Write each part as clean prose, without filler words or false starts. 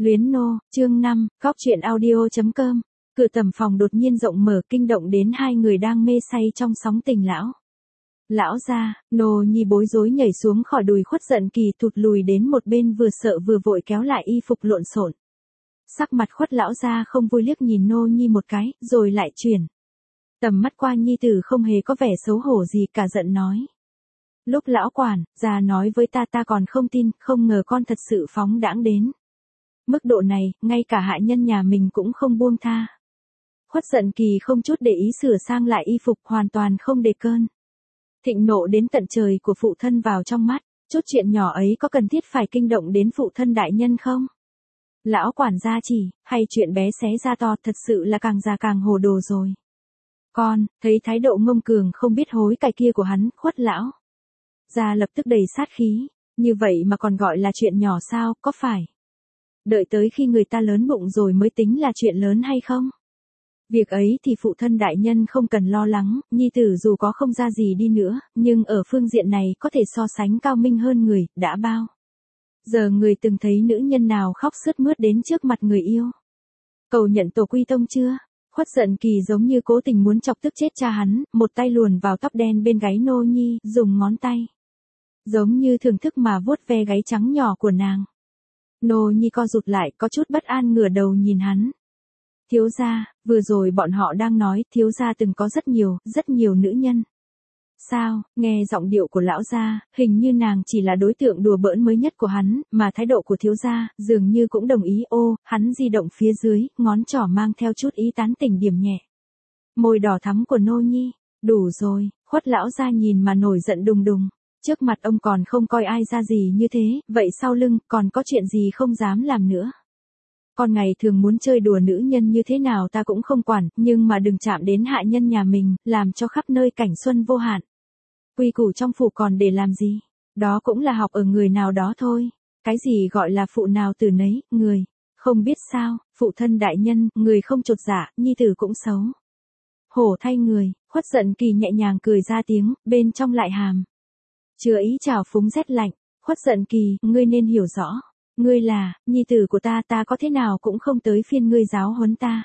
Luyến nô, chương 5, góc chuyện audio.com. Cửa tầm phòng đột nhiên rộng mở kinh động đến hai người đang mê say trong sóng tình lão. Lão gia, Nô Nhi bối rối nhảy xuống khỏi đùi Khuất Giận Kỳ thụt lùi đến một bên vừa sợ vừa vội kéo lại y phục lộn xộn. Sắc mặt Khuất lão gia không vui liếc nhìn Nô Nhi một cái, rồi lại chuyển tầm mắt qua nhi tử không hề có vẻ xấu hổ gì cả giận nói. Lúc lão quản, già nói với ta còn không tin, không ngờ con thật sự phóng đãng đến mức độ này, ngay cả hạ nhân nhà mình cũng không buông tha. Khuất Giận Kỳ không chút để ý sửa sang lại y phục hoàn toàn không để cơn thịnh nộ đến tận trời của phụ thân vào trong mắt, chút chuyện nhỏ ấy có cần thiết phải kinh động đến phụ thân đại nhân không? Lão quản gia chỉ, hay chuyện bé xé ra to thật sự là càng già càng hồ đồ rồi. Con, thấy thái độ ngông cuồng không biết hối cải kia của hắn, Khuất lão gia lập tức đầy sát khí, như vậy mà còn gọi là chuyện nhỏ sao, có phải đợi tới khi người ta lớn bụng rồi mới tính là chuyện lớn hay không? Việc ấy thì phụ thân đại nhân không cần lo lắng, nhi tử dù có không ra gì đi nữa, nhưng ở phương diện này có thể so sánh cao minh hơn người, đã bao giờ người từng thấy nữ nhân nào khóc sướt mướt đến trước mặt người yêu. Cầu nhận tổ quy tông chưa? Khuất Giận Kỳ giống như cố tình muốn chọc tức chết cha hắn, một tay luồn vào tóc đen bên gáy Nô Nhi, dùng ngón tay giống như thưởng thức mà vuốt ve gáy trắng nhỏ của nàng. Nô Nhi co rụt lại, có chút bất an ngửa đầu nhìn hắn. Thiếu gia, vừa rồi bọn họ đang nói, thiếu gia từng có rất nhiều nữ nhân. Sao, nghe giọng điệu của lão gia, hình như nàng chỉ là đối tượng đùa bỡn mới nhất của hắn, mà thái độ của thiếu gia, dường như cũng đồng ý. Hắn di động phía dưới, ngón trỏ mang theo chút ý tán tỉnh điểm nhẹ. Môi đỏ thắm của Nô Nhi, đủ rồi, Khuất lão gia nhìn mà nổi giận đùng đùng. Trước mặt ông còn không coi ai ra gì như thế, vậy sau lưng, còn có chuyện gì không dám làm nữa. Con ngày thường muốn chơi đùa nữ nhân như thế nào ta cũng không quản, nhưng mà đừng chạm đến hạ nhân nhà mình, làm cho khắp nơi cảnh xuân vô hạn. Quy củ trong phủ còn để làm gì? Đó cũng là học ở người nào đó thôi. Cái gì gọi là phụ nào từ nấy, người. Không biết sao, phụ thân đại nhân, người không chột dạ, nhi tử cũng xấu. Hổ thay người, Khuất Giận Kỳ nhẹ nhàng cười ra tiếng, bên trong lại hàm chứa ý trào phúng rét lạnh. Khuất Giận Kỳ, ngươi nên hiểu rõ. Ngươi là, nhi tử của ta có thế nào cũng không tới phiên ngươi giáo huấn ta.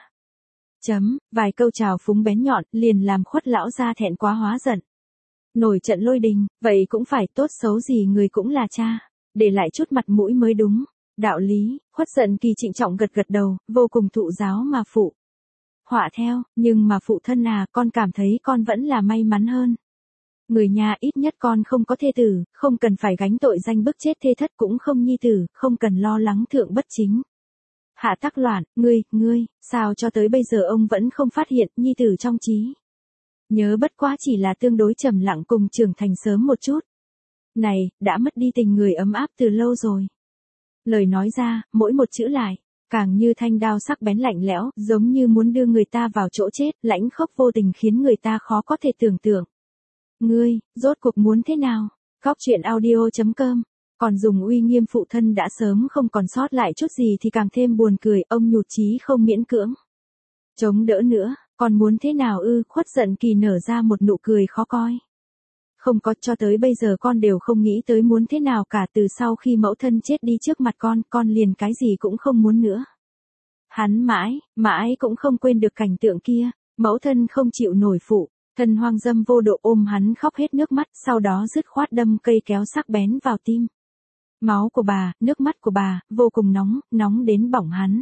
Vài câu trào phúng bén nhọn, liền làm Khuất lão gia thẹn quá hóa giận. Nổi trận lôi đình, vậy cũng phải, tốt xấu gì người cũng là cha. Để lại chút mặt mũi mới đúng. Đạo lý, Khuất Giận Kỳ trịnh trọng gật gật đầu, vô cùng thụ giáo mà phụ họa theo, nhưng mà phụ thân con cảm thấy con vẫn là may mắn hơn. Người nhà ít nhất con không có thê tử, không cần phải gánh tội danh bức chết thê thất, cũng không nhi tử, không cần lo lắng thượng bất chính. Hạ tắc loạn, ngươi, sao cho tới bây giờ ông vẫn không phát hiện nhi tử trong trí nhớ bất quá chỉ là tương đối trầm lặng cùng trưởng thành sớm một chút. Này, đã mất đi tình người ấm áp từ lâu rồi. Lời nói ra, mỗi một chữ lại, càng như thanh đao sắc bén lạnh lẽo, giống như muốn đưa người ta vào chỗ chết, lãnh khốc vô tình khiến người ta khó có thể tưởng tượng. Ngươi, rốt cuộc muốn thế nào? Góc chuyện audio.com. Còn dùng uy nghiêm phụ thân đã sớm không còn sót lại chút gì thì càng thêm buồn cười, ông nhụt chí không miễn cưỡng chống đỡ nữa, còn muốn thế nào ư? Khuất Giận Kỳ nở ra một nụ cười khó coi. Không có, cho tới bây giờ con đều không nghĩ tới muốn thế nào cả, từ sau khi mẫu thân chết đi trước mặt con liền cái gì cũng không muốn nữa. Hắn mãi cũng không quên được cảnh tượng kia, mẫu thân không chịu nổi phụ thân hoang dâm vô độ ôm hắn khóc hết nước mắt, sau đó dứt khoát đâm cây kéo sắc bén vào tim. Máu của bà, nước mắt của bà, vô cùng nóng đến bỏng hắn.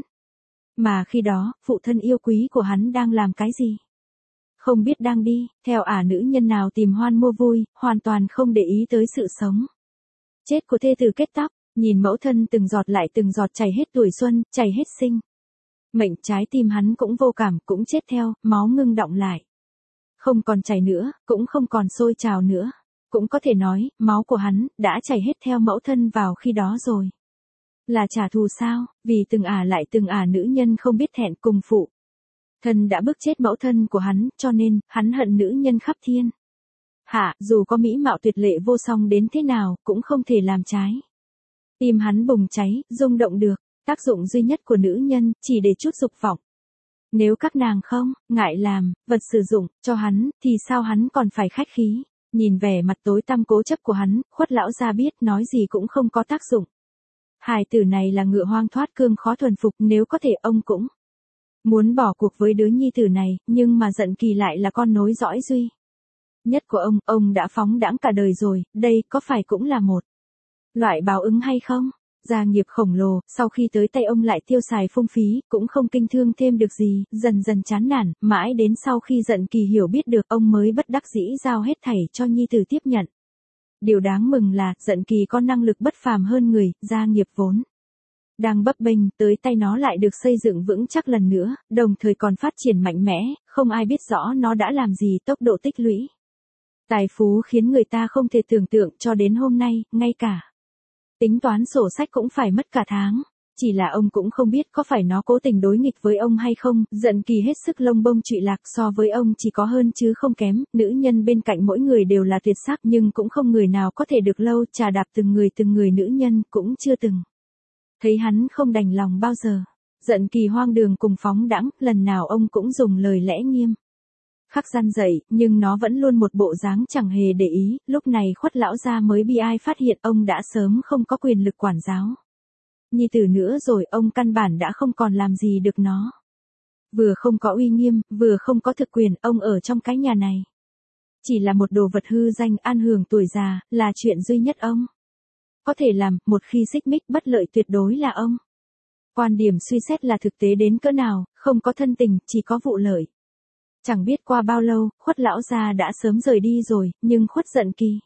Mà khi đó, phụ thân yêu quý của hắn đang làm cái gì? Không biết đang đi, theo nữ nhân nào tìm hoan mua vui, hoàn toàn không để ý tới sự sống chết của thê tử kết tóc, nhìn mẫu thân từng giọt lại từng giọt chảy hết tuổi xuân, chảy hết sinh mệnh, trái tim hắn cũng vô cảm, cũng chết theo, máu ngưng đọng lại. Không còn chảy nữa, cũng không còn sôi trào nữa. Cũng có thể nói, máu của hắn đã chảy hết theo mẫu thân vào khi đó rồi. Là trả thù sao? Vì từng lại từng nữ nhân không biết thẹn cùng phụ thân đã bức chết mẫu thân của hắn, cho nên hắn hận nữ nhân khắp thiên hạ, dù có mỹ mạo tuyệt lệ vô song đến thế nào, cũng không thể làm trái tim hắn bùng cháy, rung động được. Tác dụng duy nhất của nữ nhân chỉ để chút dục vọng. Nếu các nàng không ngại làm vật sử dụng cho hắn, thì sao hắn còn phải khách khí? Nhìn vẻ mặt tối tăm cố chấp của hắn, Khuất lão gia biết nói gì cũng không có tác dụng. Hài tử này là ngựa hoang thoát cương khó thuần phục, nếu có thể ông cũng muốn bỏ cuộc với đứa nhi tử này, nhưng mà Dận Kỳ lại là con nối dõi duy nhất của ông đã phóng đãng cả đời rồi, đây có phải cũng là một loại báo ứng hay không? Gia nghiệp khổng lồ, sau khi tới tay ông lại tiêu xài phung phí, cũng không kinh thương thêm được gì, dần dần chán nản, mãi đến sau khi Dận Kỳ hiểu biết được, ông mới bất đắc dĩ giao hết thảy cho nhi tử tiếp nhận. Điều đáng mừng là, Dận Kỳ có năng lực bất phàm hơn người, gia nghiệp vốn đang bấp bênh, tới tay nó lại được xây dựng vững chắc lần nữa, đồng thời còn phát triển mạnh mẽ, không ai biết rõ nó đã làm gì, tốc độ tích lũy tài phú khiến người ta không thể tưởng tượng, cho đến hôm nay, ngay cả tính toán sổ sách cũng phải mất cả tháng. Chỉ là ông cũng không biết có phải nó cố tình đối nghịch với ông hay không, Dận Kỳ hết sức lông bông trụy lạc, so với ông chỉ có hơn chứ không kém, nữ nhân bên cạnh mỗi người đều là tuyệt sắc nhưng cũng không người nào có thể được lâu, trà đạp từng người nữ nhân cũng chưa từng thấy hắn không đành lòng bao giờ. Dận Kỳ hoang đường cùng phóng đãng, lần nào ông cũng dùng lời lẽ nghiêm khắc gian dạy, nhưng nó vẫn luôn một bộ dáng chẳng hề để ý, lúc này Khuất lão gia mới bi ai phát hiện ông đã sớm không có quyền lực quản giáo nhi tử nữa rồi, ông căn bản đã không còn làm gì được nó. Vừa không có uy nghiêm, vừa không có thực quyền, ông ở trong cái nhà này chỉ là một đồ vật hư danh, an hưởng tuổi già, là chuyện duy nhất ông có thể làm, một khi xích mích bất lợi tuyệt đối là ông. Quan điểm suy xét là thực tế đến cỡ nào, không có thân tình, chỉ có vụ lợi. Chẳng biết qua bao lâu, Khuất lão gia đã sớm rời đi rồi, nhưng Khuất Dận Kỳ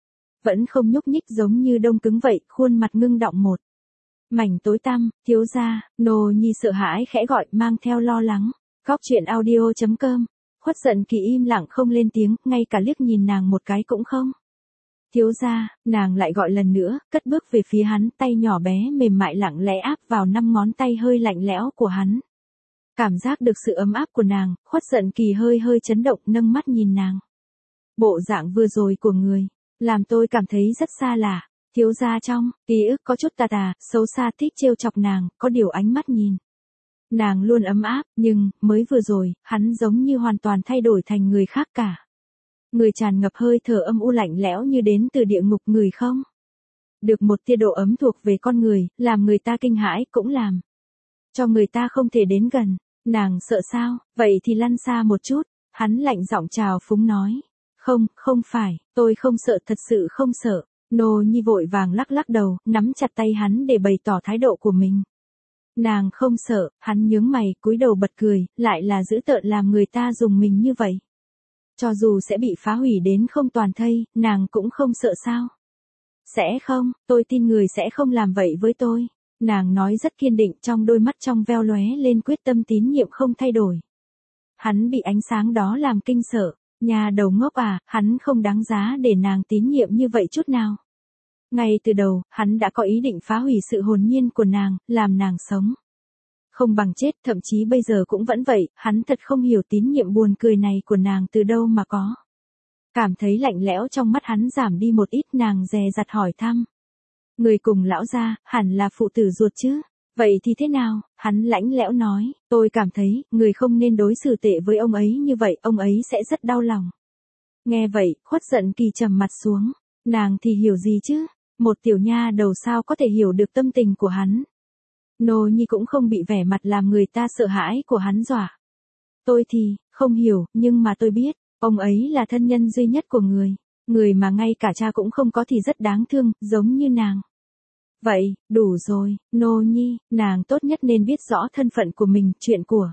vẫn không nhúc nhích, giống như đông cứng vậy, khuôn mặt ngưng đọng một mảnh tối tăm. Thiếu gia, nô nhi sợ hãi khẽ gọi, mang theo lo lắng. Góc truyện audio.com. Khuất Dận Kỳ im lặng không lên tiếng, ngay cả liếc nhìn nàng một cái cũng không. Thiếu gia, nàng lại gọi lần nữa, cất bước về phía hắn, tay nhỏ bé mềm mại lặng lẽ áp vào 5 ngón tay hơi lạnh lẽo của hắn. Cảm giác được sự ấm áp của nàng, Khuất Dận Kỳ hơi chấn động, nâng mắt nhìn nàng. Bộ dạng vừa rồi của người làm tôi cảm thấy rất xa lạ. Thiếu gia trong ký ức có chút tà, xấu xa, thích trêu chọc nàng, có điều ánh mắt nhìn nàng luôn ấm áp, nhưng mới vừa rồi, hắn giống như hoàn toàn thay đổi thành người khác cả. Người tràn ngập hơi thở âm u lạnh lẽo như đến từ địa ngục, người không được một tia độ ấm thuộc về con người, làm người ta kinh hãi, cũng làm cho người ta không thể đến gần. Nàng sợ sao? Vậy thì lăn xa một chút. Hắn lạnh giọng trào phúng nói. Không phải, tôi không sợ, thật sự không sợ. Nô nhi vội vàng lắc đầu, nắm chặt tay hắn để bày tỏ thái độ của mình. Nàng không sợ, hắn nhướng mày, cúi đầu bật cười, lại là dữ tợn làm người ta dùng mình như vậy. Cho dù sẽ bị phá hủy đến không toàn thây, nàng cũng không sợ sao? Sẽ không, tôi tin người sẽ không làm vậy với tôi. Nàng nói rất kiên định, trong đôi mắt trong veo lóe lên quyết tâm tín nhiệm không thay đổi. Hắn bị ánh sáng đó làm kinh sợ. Nhà đầu ngốc à, hắn không đáng giá để nàng tín nhiệm như vậy chút nào. Ngay từ đầu, hắn đã có ý định phá hủy sự hồn nhiên của nàng, làm nàng sống không bằng chết, thậm chí bây giờ cũng vẫn vậy, hắn thật không hiểu tín nhiệm buồn cười này của nàng từ đâu mà có. Cảm thấy lạnh lẽo trong mắt hắn giảm đi một ít, nàng dè dặt hỏi thăm. Người cùng lão gia, hẳn là phụ tử ruột chứ? Vậy thì thế nào? Hắn lãnh lẽo nói, tôi cảm thấy, người không nên đối xử tệ với ông ấy như vậy, ông ấy sẽ rất đau lòng. Nghe vậy, Khuất Dận Kỳ trầm mặt xuống, nàng thì hiểu gì chứ? Một tiểu nha đầu sao có thể hiểu được tâm tình của hắn? Nô nhi cũng không bị vẻ mặt làm người ta sợ hãi của hắn dọa. Tôi thì, không hiểu, nhưng mà tôi biết, ông ấy là thân nhân duy nhất của người. Người mà ngay cả cha cũng không có thì rất đáng thương, giống như nàng. Vậy, đủ rồi, nô nhi, nàng tốt nhất nên biết rõ thân phận của mình, chuyện của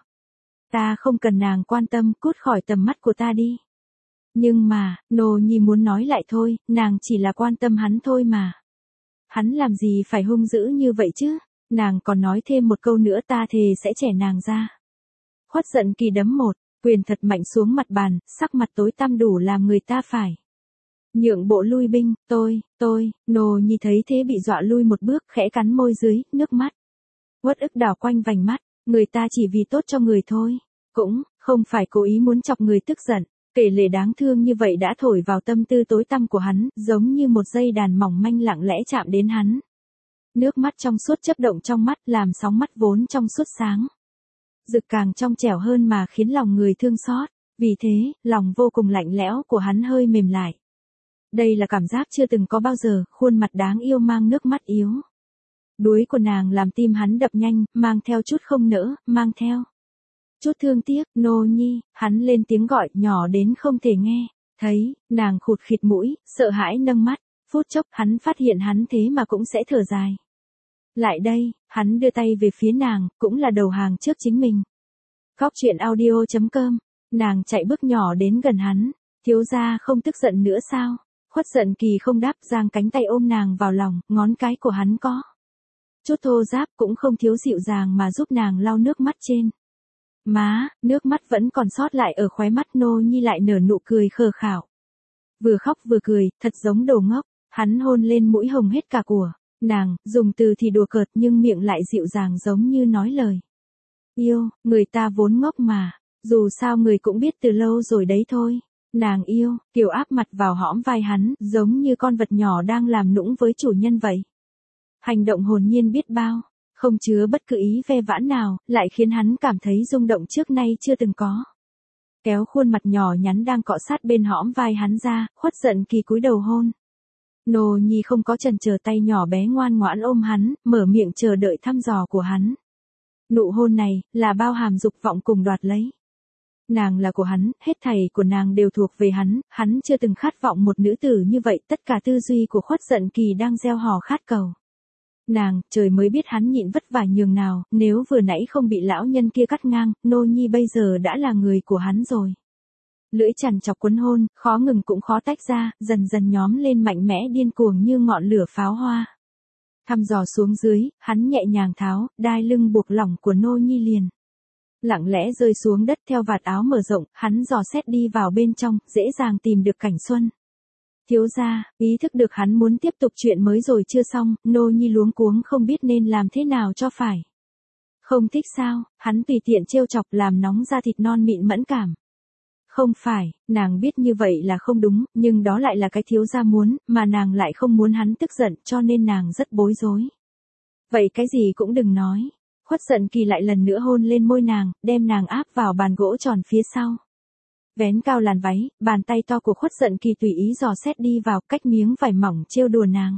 ta không cần nàng quan tâm, cút khỏi tầm mắt của ta đi. Nhưng mà, nô nhi muốn nói lại thôi, nàng chỉ là quan tâm hắn thôi mà. Hắn làm gì phải hung dữ như vậy chứ? Nàng còn nói thêm một câu nữa, ta thề sẽ chẻ nàng ra. Khuất Dận Kỳ đấm một quyền thật mạnh xuống mặt bàn, sắc mặt tối tăm đủ làm người ta phải nhượng bộ lui binh. Tôi, nô nhi thấy thế bị dọa lui một bước, khẽ cắn môi dưới, nước mắt uất ức đảo quanh vành mắt. Người ta chỉ vì tốt cho người thôi, cũng không phải cố ý muốn chọc người tức giận. Kể lể đáng thương như vậy đã thổi vào tâm tư tối tăm của hắn, giống như một dây đàn mỏng manh lặng lẽ chạm đến hắn. Nước mắt trong suốt chớp động trong mắt, làm sóng mắt vốn trong suốt sáng rực càng trong trẻo hơn mà khiến lòng người thương xót. Vì thế, lòng vô cùng lạnh lẽo của hắn hơi mềm lại. Đây là cảm giác chưa từng có bao giờ, khuôn mặt đáng yêu mang nước mắt yếu Đuối của nàng làm tim hắn đập nhanh, mang theo chút không nỡ, mang theo chút thương tiếc, Nô Nhi, hắn lên tiếng gọi nhỏ đến không thể nghe. Thấy, nàng khụt khịt mũi, sợ hãi nâng mắt, phút chốc hắn phát hiện hắn thế mà cũng sẽ thở dài. Lại đây, hắn đưa tay về phía nàng, cũng là đầu hàng trước chính mình. Góc chuyện audio.com, nàng chạy bước nhỏ đến gần hắn, thiếu gia không tức giận nữa sao? Khuất Giận Kỳ không đáp, giang cánh tay ôm nàng vào lòng, ngón cái của hắn có chút thô ráp cũng không thiếu dịu dàng mà giúp nàng lau nước mắt trên má, nước mắt vẫn còn sót lại ở khóe mắt. Nô Nhi lại nở nụ cười khờ khảo. Vừa khóc vừa cười, thật giống đồ ngốc, hắn hôn lên mũi hồng hết cả của nàng, dùng từ thì đùa cợt nhưng miệng lại dịu dàng giống như nói lời yêu, người ta vốn ngốc mà, dù sao người cũng biết từ lâu rồi đấy thôi. Nàng yêu, Kiều áp mặt vào hõm vai hắn, giống như con vật nhỏ đang làm nũng với chủ nhân vậy. Hành động hồn nhiên biết bao, không chứa bất cứ ý ve vãn nào, lại khiến hắn cảm thấy rung động trước nay chưa từng có. Kéo khuôn mặt nhỏ nhắn đang cọ sát bên hõm vai hắn ra, Khuất Giận Kỳ cúi đầu hôn. Nô Nhi không có chần chờ, tay nhỏ bé ngoan ngoãn ôm hắn, mở miệng chờ đợi thăm dò của hắn. Nụ hôn này, là bao hàm dục vọng cùng đoạt lấy. Nàng là của hắn, hết thảy của nàng đều thuộc về hắn chưa từng khát vọng một nữ tử như vậy, tất cả tư duy của Khuất Giận Kỳ đang gieo hò khát cầu. Nàng, trời mới biết hắn nhịn vất vả nhường nào, nếu vừa nãy không bị lão nhân kia cắt ngang, Nô Nhi bây giờ đã là người của hắn rồi. Lưỡi chằn chọc quấn hôn, khó ngừng cũng khó tách ra, dần dần nhóm lên mạnh mẽ điên cuồng như ngọn lửa pháo hoa. Thăm dò xuống dưới, hắn nhẹ nhàng tháo, đai lưng buộc lỏng của Nô Nhi liền lặng lẽ rơi xuống đất, theo vạt áo mở rộng, hắn dò xét đi vào bên trong, dễ dàng tìm được cảnh xuân. Thiếu gia, ý thức được hắn muốn tiếp tục chuyện mới rồi chưa xong, Nô Nhi luống cuống không biết nên làm thế nào cho phải. Không thích sao? Hắn tùy tiện trêu chọc làm nóng da thịt non mịn mẫn cảm. Không phải, nàng biết như vậy là không đúng, nhưng đó lại là cái thiếu gia muốn, mà nàng lại không muốn hắn tức giận, cho nên nàng rất bối rối. Vậy cái gì cũng đừng nói. Khuất Giận Kỳ lại lần nữa hôn lên môi nàng, đem nàng áp vào bàn gỗ tròn phía sau. Vén cao làn váy, bàn tay to của Khuất Giận Kỳ tùy ý dò xét đi vào, cách miếng vải mỏng trêu đùa nàng.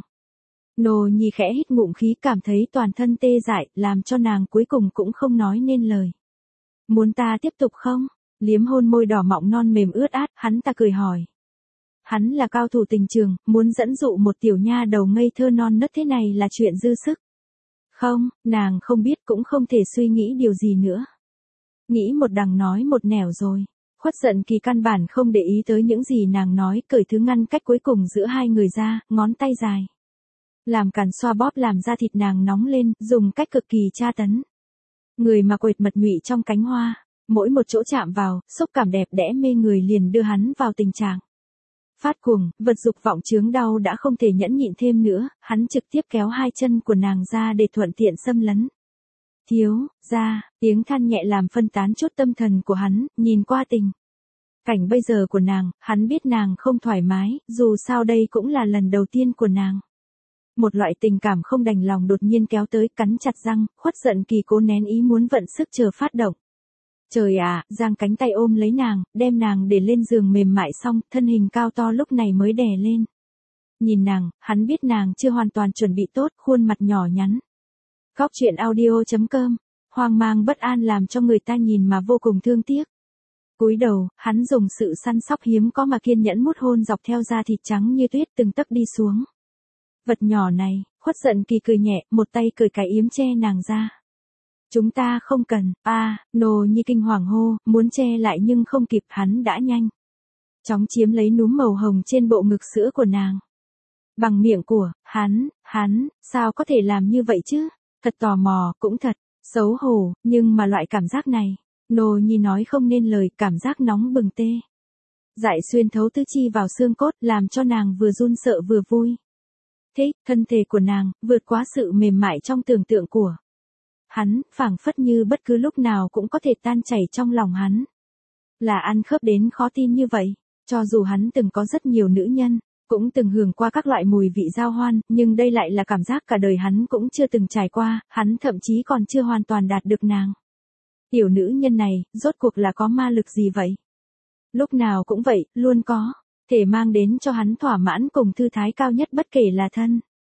Nô Nhi khẽ hít ngụm khí, cảm thấy toàn thân tê dại, làm cho nàng cuối cùng cũng không nói nên lời. Muốn ta tiếp tục không? Liếm hôn môi đỏ mọng non mềm ướt át, hắn ta cười hỏi. Hắn là cao thủ tình trường, muốn dẫn dụ một tiểu nha đầu ngây thơ non nớt thế này là chuyện dư sức. Không, nàng không biết cũng không thể suy nghĩ điều gì nữa. Nghĩ một đằng nói một nẻo rồi. Khuất Giận Kỳ căn bản không để ý tới những gì nàng nói, cởi thứ ngăn cách cuối cùng giữa hai người ra, ngón tay dài. Làm càn xoa bóp làm da thịt nàng nóng lên, dùng cách cực kỳ tra tấn. Người mà quệt mật nhụy trong cánh hoa, mỗi một chỗ chạm vào, xúc cảm đẹp đẽ mê người liền đưa hắn vào tình trạng phát cuồng, vật dục vọng chướng đau đã không thể nhẫn nhịn thêm nữa, hắn trực tiếp kéo hai chân của nàng ra để thuận tiện xâm lấn. Thiếu, gia, tiếng than nhẹ làm phân tán chút tâm thần của hắn, nhìn qua tình cảnh bây giờ của nàng, hắn biết nàng không thoải mái, dù sao đây cũng là lần đầu tiên của nàng. Một loại tình cảm không đành lòng đột nhiên kéo tới, cắn chặt răng, Khuất Giận Kỳ cố nén ý muốn vận sức chờ phát động. Trời ạ, giang cánh tay ôm lấy nàng, đem nàng để lên giường mềm mại xong, thân hình cao to lúc này mới đè lên. Nhìn nàng, hắn biết nàng chưa hoàn toàn chuẩn bị tốt, khuôn mặt nhỏ nhắn. Góc chuyện audio.com, hoang mang bất an làm cho người ta nhìn mà vô cùng thương tiếc. Cúi đầu, hắn dùng sự săn sóc hiếm có mà kiên nhẫn mút hôn dọc theo da thịt trắng như tuyết từng tấc đi xuống. Vật nhỏ này, Khuất Giận Kỳ cười nhẹ, một tay cởi cái yếm che nàng ra. Chúng ta không cần, Nô Nhi kinh hoàng hô, muốn che lại nhưng không kịp, hắn đã nhanh chóng chiếm lấy núm màu hồng trên bộ ngực sữa của nàng. Bằng miệng của hắn, sao có thể làm như vậy chứ? Thật tò mò, cũng thật xấu hổ, nhưng mà loại cảm giác này, Nô Nhi nói không nên lời, cảm giác nóng bừng tê dại xuyên thấu tứ chi vào xương cốt, làm cho nàng vừa run sợ vừa vui. Thế, thân thể của nàng, vượt quá sự mềm mại trong tưởng tượng của hắn, phảng phất như bất cứ lúc nào cũng có thể tan chảy trong lòng hắn. Là ăn khớp đến khó tin như vậy, cho dù hắn từng có rất nhiều nữ nhân, cũng từng hưởng qua các loại mùi vị giao hoan, nhưng đây lại là cảm giác cả đời hắn cũng chưa từng trải qua, hắn thậm chí còn chưa hoàn toàn đạt được nàng. Tiểu nữ nhân này, rốt cuộc là có ma lực gì vậy? Lúc nào cũng vậy, luôn có thể mang đến cho hắn thỏa mãn cùng thư thái cao nhất bất kể là thân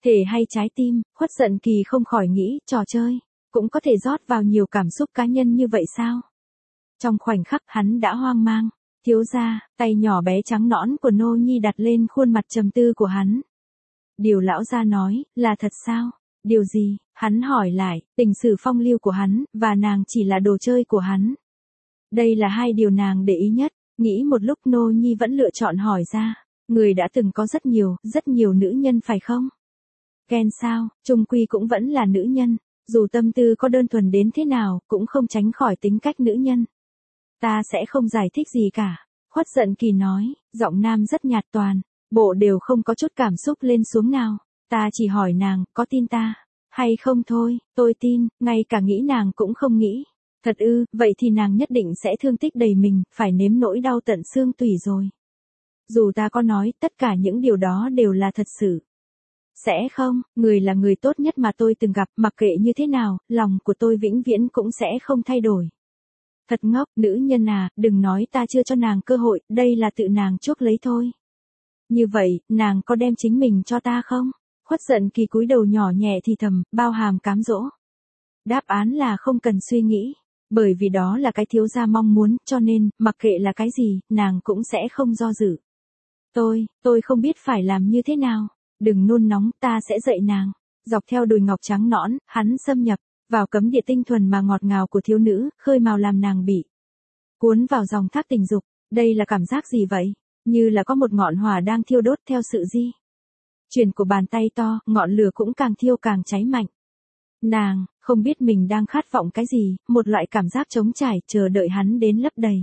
Thể hay trái tim, Khuất Giận Kỳ không khỏi nghĩ, trò chơi, cũng có thể rót vào nhiều cảm xúc cá nhân như vậy sao? Trong khoảnh khắc hắn đã hoang mang, thiếu gia, tay nhỏ bé trắng nõn của Nô Nhi đặt lên khuôn mặt trầm tư của hắn. Điều lão gia nói, là thật sao? Điều gì? Hắn hỏi lại, tình sử phong lưu của hắn, và nàng chỉ là đồ chơi của hắn. Đây là hai điều nàng để ý nhất, nghĩ một lúc Nô Nhi vẫn lựa chọn hỏi ra, người đã từng có rất nhiều nữ nhân phải không? Ken sao, chung quy cũng vẫn là nữ nhân, dù tâm tư có đơn thuần đến thế nào, cũng không tránh khỏi tính cách nữ nhân. Ta sẽ không giải thích gì cả, Khuất Giận Kỳ nói, giọng nam rất nhạt toàn, bộ đều không có chút cảm xúc lên xuống nào. Ta chỉ hỏi nàng, có tin ta, hay không thôi, tôi tin, ngay cả nghĩ nàng cũng không nghĩ. Thật ư, vậy thì nàng nhất định sẽ thương tích đầy mình, phải nếm nỗi đau tận xương tủy rồi. Dù ta có nói, tất cả những điều đó đều là thật sự. Sẽ không, người là người tốt nhất mà tôi từng gặp, mặc kệ như thế nào, lòng của tôi vĩnh viễn cũng sẽ không thay đổi. Thật ngốc, nữ nhân à, đừng nói ta chưa cho nàng cơ hội, đây là tự nàng chuốc lấy thôi. Như vậy, nàng có đem chính mình cho ta không? Khuất Giận Kỳ cúi đầu nhỏ nhẹ thì thầm, bao hàm cám dỗ. Đáp án là không cần suy nghĩ, bởi vì đó là cái thiếu gia mong muốn, cho nên, mặc kệ là cái gì, nàng cũng sẽ không do dự. Tôi không biết phải làm như thế nào, đừng nôn nóng, ta sẽ dạy nàng. Dọc theo đùi ngọc trắng nõn, hắn xâm nhập vào cấm địa tinh thuần mà ngọt ngào của thiếu nữ, khơi mào làm nàng bị cuốn vào dòng thác tình dục. Đây là cảm giác gì vậy? Như là có một ngọn hỏa đang thiêu đốt theo sự di chuyển của bàn tay to, ngọn lửa cũng càng thiêu càng cháy mạnh. Nàng không biết mình đang khát vọng cái gì, một loại cảm giác trống trải chờ đợi hắn đến lấp đầy.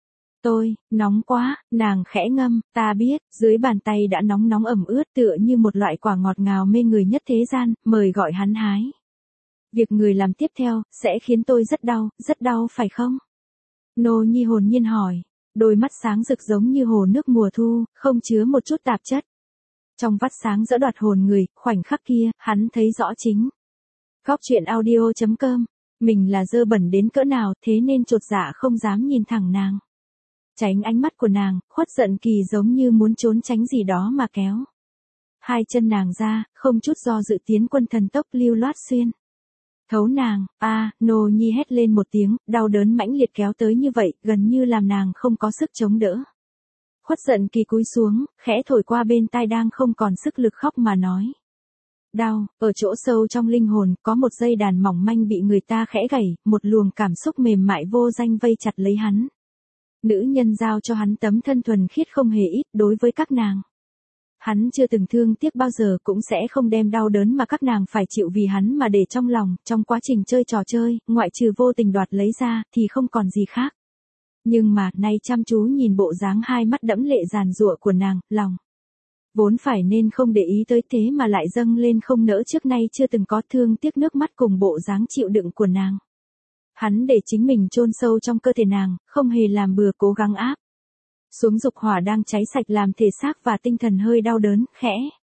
Nóng quá, nàng khẽ ngâm, ta biết, dưới bàn tay đã nóng ẩm ướt tựa như một loại quả ngọt ngào mê người nhất thế gian, mời gọi hắn hái. Việc người làm tiếp theo, sẽ khiến tôi rất đau phải không? Nô Nhi hồn nhiên hỏi, đôi mắt sáng rực giống như hồ nước mùa thu, không chứa một chút tạp chất. Trong vắt sáng dỡ đoạt hồn người, khoảnh khắc kia, hắn thấy rõ chính. Góc truyện audio.com, mình là dơ bẩn đến cỡ nào, thế nên chột dạ không dám nhìn thẳng nàng. Tránh ánh mắt của nàng, Khuất Giận Kỳ giống như muốn trốn tránh gì đó mà kéo hai chân nàng ra, không chút do dự tiến quân thần tốc lưu loát xuyên thấu nàng. Nô Nhi hét lên một tiếng, đau đớn mãnh liệt kéo tới như vậy, gần như làm nàng không có sức chống đỡ. Khuất Giận Kỳ cúi xuống, khẽ thổi qua bên tai đang không còn sức lực khóc mà nói. Đau, ở chỗ sâu trong linh hồn, có một dây đàn mỏng manh bị người ta khẽ gảy, một luồng cảm xúc mềm mại vô danh vây chặt lấy hắn. Nữ nhân giao cho hắn tấm thân thuần khiết không hề ít đối với các nàng. Hắn chưa từng thương tiếc bao giờ cũng sẽ không đem đau đớn mà các nàng phải chịu vì hắn mà để trong lòng, trong quá trình chơi trò chơi, ngoại trừ vô tình đoạt lấy ra, thì không còn gì khác. Nhưng mà, nay chăm chú nhìn bộ dáng hai mắt đẫm lệ giàn giụa của nàng, lòng vốn phải nên không để ý tới thế mà lại dâng lên không nỡ trước nay chưa từng có thương tiếc nước mắt cùng bộ dáng chịu đựng của nàng. Hắn để chính mình chôn sâu trong cơ thể nàng, không hề làm bừa cố gắng áp xuống dục hỏa đang cháy sạch làm thể xác và tinh thần hơi đau đớn, khẽ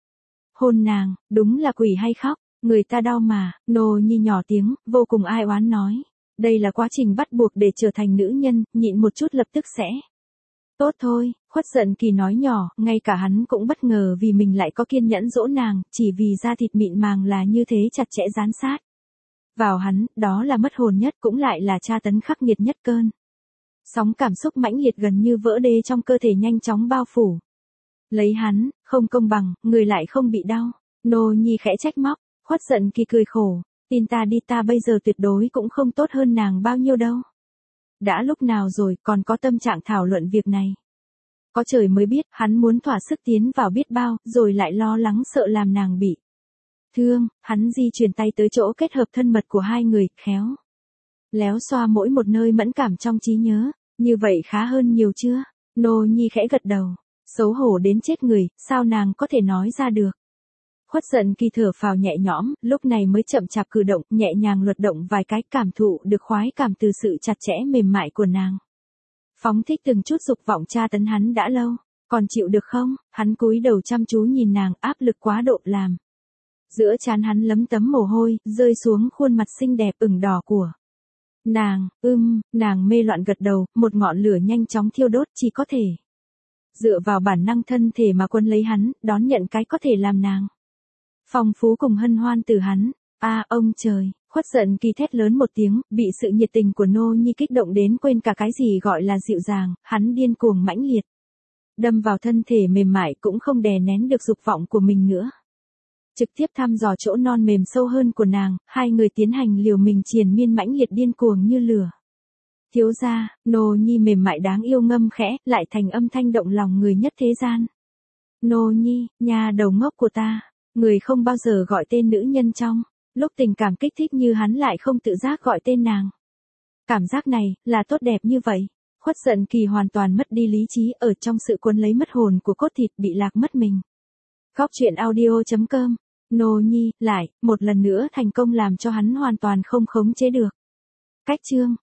hôn nàng, đúng là quỷ hay khóc, người ta đau mà. Nô Nhi nhỏ tiếng, vô cùng ai oán nói. Đây là quá trình bắt buộc để trở thành nữ nhân, nhịn một chút lập tức sẽ tốt thôi. Khuất Giận Kỳ nói nhỏ, ngay cả hắn cũng bất ngờ vì mình lại có kiên nhẫn dỗ nàng, chỉ vì da thịt mịn màng là như thế chặt chẽ dán sát vào hắn, đó là mất hồn nhất cũng lại là tra tấn khắc nghiệt nhất. Cơn sóng cảm xúc mãnh liệt gần như vỡ đê trong cơ thể nhanh chóng bao phủ lấy hắn, không công bằng, người lại không bị đau. Nô Nhi khẽ trách móc, Khuất Giận Kỳ cười khổ, tin ta đi, ta bây giờ tuyệt đối cũng không tốt hơn nàng bao nhiêu đâu. Đã lúc nào rồi, còn có tâm trạng thảo luận việc này. Có trời mới biết, hắn muốn thỏa sức tiến vào biết bao, rồi lại lo lắng sợ làm nàng bị thương. Hắn di chuyển tay tới chỗ kết hợp thân mật của hai người, khéo léo xoa mỗi một nơi mẫn cảm trong trí nhớ. Như vậy khá hơn nhiều chưa? Nô Nhi khẽ gật đầu. Xấu hổ đến chết người, sao nàng có thể nói ra được? Khuất Giận Kỳ thở phào nhẹ nhõm, lúc này mới chậm chạp cử động, nhẹ nhàng luật động vài cái, cảm thụ được khoái cảm từ sự chặt chẽ mềm mại của nàng. Phóng thích từng chút dục vọng tra tấn hắn đã lâu, còn chịu được không? Hắn cúi đầu chăm chú nhìn nàng, áp lực quá độ làm giữa trán hắn lấm tấm mồ hôi, rơi xuống khuôn mặt xinh đẹp ửng đỏ của nàng. Nàng mê loạn gật đầu, một ngọn lửa nhanh chóng thiêu đốt, chỉ có thể dựa vào bản năng thân thể mà quân lấy hắn, đón nhận cái có thể làm nàng Phong phú cùng hân hoan từ hắn. Ông trời, Khuất Giận Kỳ thét lớn một tiếng, bị sự nhiệt tình của Nô Nhi kích động đến quên cả cái gì gọi là dịu dàng, hắn điên cuồng mãnh liệt. Đâm vào thân thể mềm mại cũng không đè nén được dục vọng của mình nữa. Trực tiếp thăm dò chỗ non mềm sâu hơn của nàng, hai người tiến hành liều mình triền miên mãnh liệt điên cuồng như lửa. Thiếu gia, Nô Nhi mềm mại đáng yêu ngâm khẽ, lại thành âm thanh động lòng người nhất thế gian. Nô Nhi, nhà đầu ngốc của ta, người không bao giờ gọi tên nữ nhân trong lúc tình cảm kích thích như hắn lại không tự giác gọi tên nàng. Cảm giác này, là tốt đẹp như vậy. Khuất Giận Kỳ hoàn toàn mất đi lý trí ở trong sự cuốn lấy mất hồn của cốt thịt bị lạc mất mình. Góc truyện audio.com. Nô Nhi, lại, một lần nữa thành công làm cho hắn hoàn toàn không khống chế được. Cách chương.